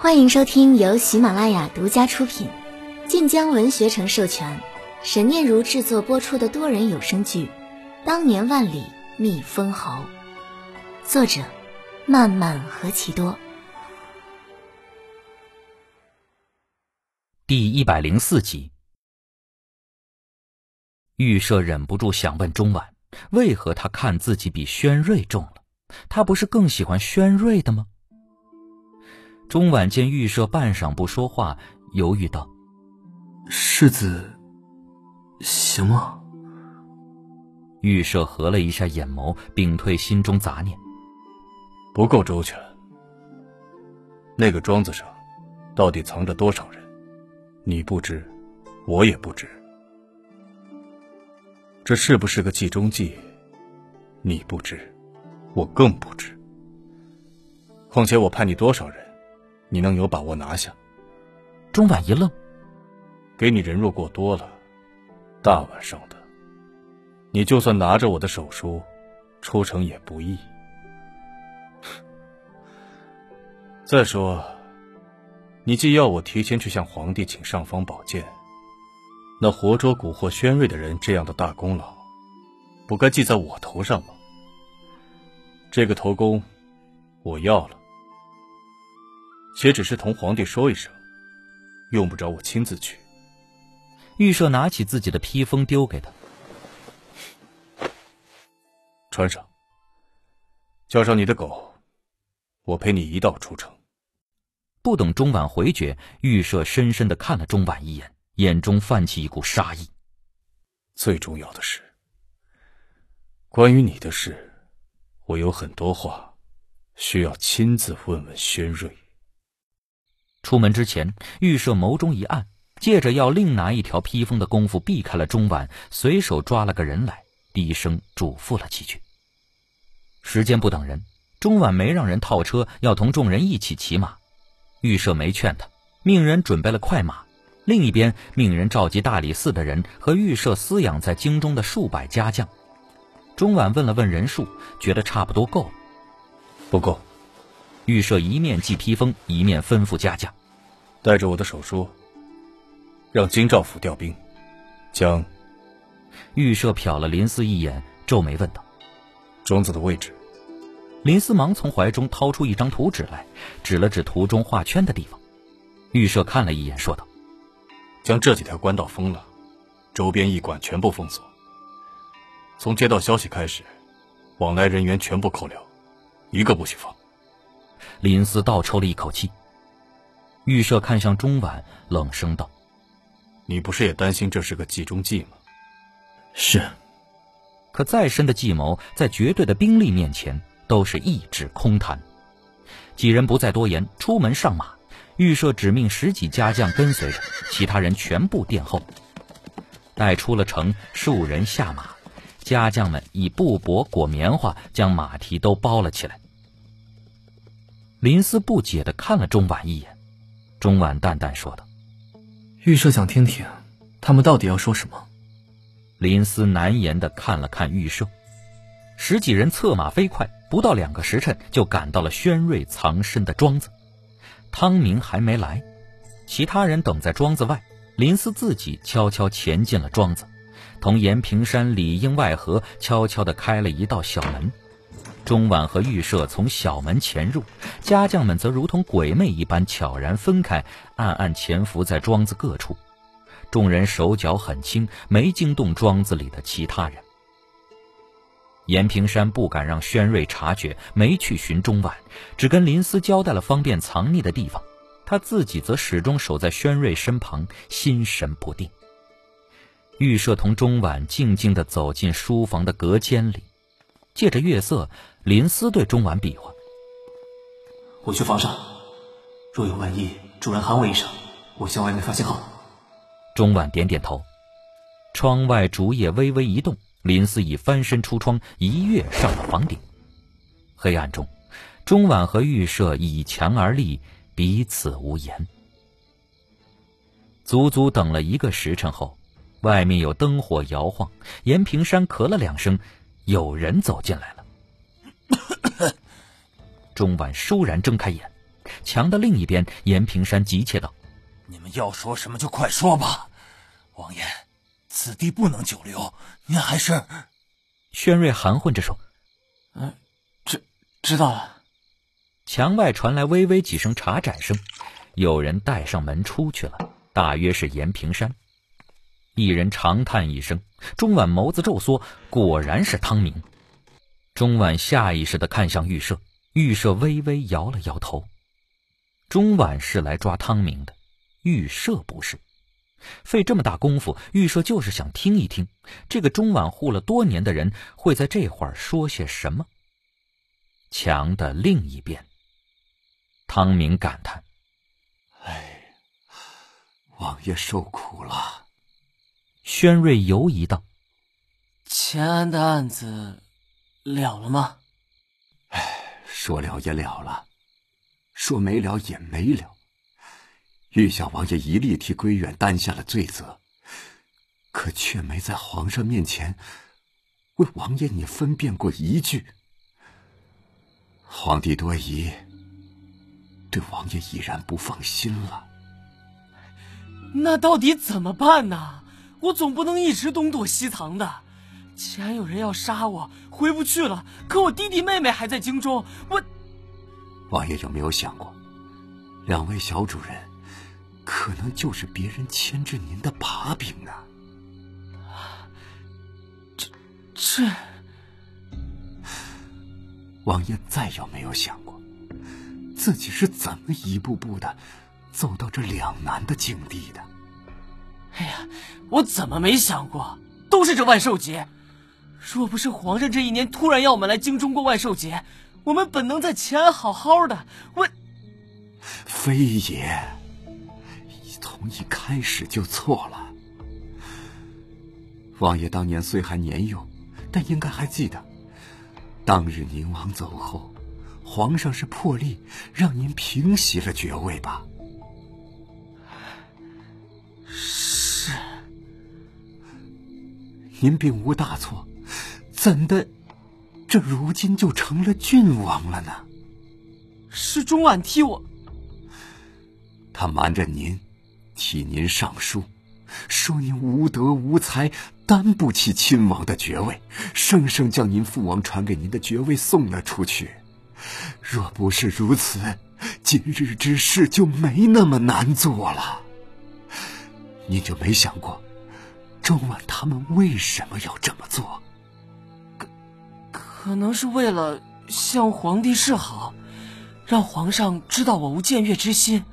欢迎收听由喜马拉雅独家出品、晋江文学城授权、沈念如制作播出的多人有声剧《当年万里觅封侯》，作者漫漫何其多。 第104集。玉舍忍不住想问钟婉，为何他看自己比轩瑞重了？他不是更喜欢轩瑞的吗？钟婉见玉舍半晌不说话，犹豫道： 世子行吗？ 玉舍合了一下眼眸，屏退心中杂念。 不够周全。那个庄子上到底藏着多少人，你不知，我也不知。这是不是个计中计，你不知，我更不知。况且我派你多少人，你能有把握拿下？ 钟婉一愣， 给你人若过多了，大晚上的，你就算拿着我的手书出城也不易。再说，你既要我提前去向皇帝请尚方宝剑，那活捉蛊惑轩瑞的人这样的大功劳，不该记在我头上吗？这个头功我要了，且只是同皇帝说一声，用不着我亲自去。 玉舍拿起自己的披风丢给他， 穿上，叫上你的狗，我陪你一道出城。 不等钟婉回绝，玉舍深深地看了钟婉一眼，眼中泛起一股杀意。 最重要的是，关于你的事，我有很多话需要亲自问问轩瑞。 出门之前，玉舍眸中一暗，借着要另拿一条披风的功夫避开了钟婉，随手抓了个人来，低声嘱咐了几句。时间不等人，钟婉没让人套车，要同众人一起骑马。玉舍没劝他，命人准备了快马，另一边命人召集大理寺的人和玉舍饲养在京中的数百家将。钟婉问了问人数，觉得差不多够了。 不够。 玉舍一面系披风，一面吩咐家将， 带着我的手书，让京兆府调兵，将。 玉舍瞟了林思一眼，皱眉问道： 庄子的位置？ 林思忙从怀中掏出一张图纸来，指了指图中画圈的地方。玉舍看了一眼，说道： 将这几条官道封了，周边驿馆全部封锁。从接到消息开始，往来人员全部扣留，一个不许放。 林思倒抽了一口气。玉舍看向钟婉，冷声道： 你不是也担心这是个计中计吗？ 是。 可再深的计谋，在绝对的兵力面前都是一纸空谈。几人不再多言，出门上马。玉舍指命10几家将跟随着，其他人全部殿后。待出了城，数人下马，家将们以布帛裹棉花将马蹄都包了起来。林思不解地看了钟婉一眼，钟婉淡淡说道： 玉舍想听听他们到底要说什么。 林思难言地看了看玉舍。10几人策马飞快，不到2个时辰就赶到了轩瑞藏身的庄子。汤明还没来，其他人等在庄子外，林思自己悄悄潜进了庄子，同延平山里应外合，悄悄地开了一道小门。钟婉和玉舍从小门潜入，家将们则如同鬼魅一般悄然分开，暗暗潜伏在庄子各处。众人手脚很轻，没惊动庄子里的其他人。延平山不敢让轩瑞察觉，没去寻钟婉，只跟林思交代了方便藏匿的地方，他自己则始终守在轩瑞身旁，心神不定。玉舍同钟婉静静地走进书房的隔间里，借着月色，林思对钟婉比划： 我去房上，若有万一，主人喊我一声，我向外面发信号。 钟婉点点头。窗外竹叶微微一动，林思已翻身出窗，一跃上了房顶。黑暗中，钟婉和玉舍倚墙而立，彼此无言。足足等了1个时辰后，外面有灯火摇晃，延平山咳了2声，有人走进来了。钟婉倏然睁开眼， 墙的另一边，严平山急切道：“ 你们要说什么就快说吧，王爷，此地不能久留，您还是……” 宣瑞含混着说：“ 知道了。” 墙外传来微微几声茶盏声，有人带上门出去了，大约是严平山。一人长叹一声，钟婉眸子骤缩，果然是汤明。钟婉下意识地看向玉舍，玉舍微微摇了摇头。钟婉是来抓汤明的，玉舍不是。费这么大功夫，玉舍就是想听一听这个钟婉护了多年的人会在这会儿说些什么。墙的另一边，汤明感叹：“ 哎，王爷受苦了。” 宣瑞犹疑道：“ 钱安的案子了了吗？”“ 说了也了了，说没了也没了。玉小王爷一力替归远担下了罪责，可却没在皇上面前为王爷你分辨过一句。皇帝多疑，对王爷已然不放心了。”“ 那到底怎么办呢？我总不能一直东躲西藏的。既然有人要杀我，回不去了，可我弟弟妹妹还在京中，我……”“ 王爷有没有想过，两位小主人可能就是别人牵制您的把柄呢？”“ 这…… 王爷再有没有想过，自己是怎么一步步的走到这两难的境地的？”“ 哎呀，我怎么没想过？都是这万寿节。若不是皇上这一年突然要我们来京中过万寿节，我们本能在乾安好好的。我……”“ 非也，从一开始就错了。王爷当年虽还年幼，但应该还记得，当日宁王走后，皇上是破例让您平袭了爵位吧？”“ 是。”“ 您并无大错，怎的这如今就成了郡王了呢？”“ 是钟婉替我……”“ 他瞒着您，替您上书，说您无德无才，担不起亲王的爵位，生生将您父王传给您的爵位送了出去。若不是如此，今日之事就没那么难做了。您就没想过，钟婉他们为什么要这么做？”“ 可能是为了向皇帝示好，让皇上知道我无僭越之心。”“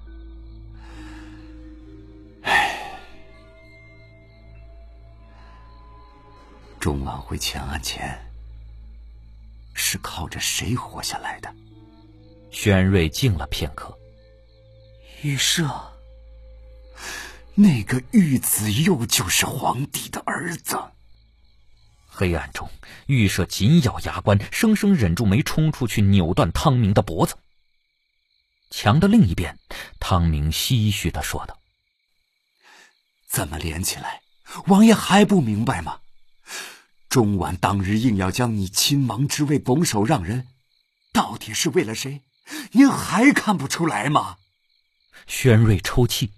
钟婉回乾安前是靠着谁活下来的？” 宣瑞静了片刻。 “玉舍。”“ 那个玉子佑就是皇帝的儿子。” 黑暗中，玉舍紧咬牙关，生生忍住没冲出去扭断汤明的脖子。墙的另一边，汤明唏嘘地说道：“ 怎么连起来？王爷还不明白吗？钟婉当日硬要将你亲王之位拱手让人，到底是为了谁？您还看不出来吗？” 宣瑞抽泣：“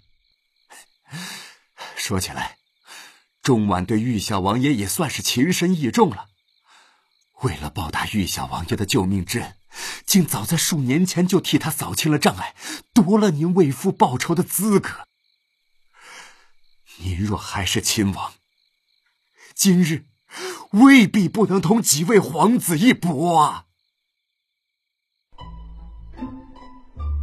说起来，钟婉对玉小王爷也算是情深意重了。为了报答玉小王爷的救命之恩，竟早在数年前就替他扫清了障碍，夺了您为父报仇的资格。您若还是亲王，今日未必不能同几位皇子一搏啊！”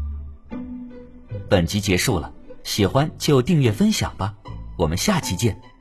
本集结束了，喜欢就订阅分享吧，我们下期见。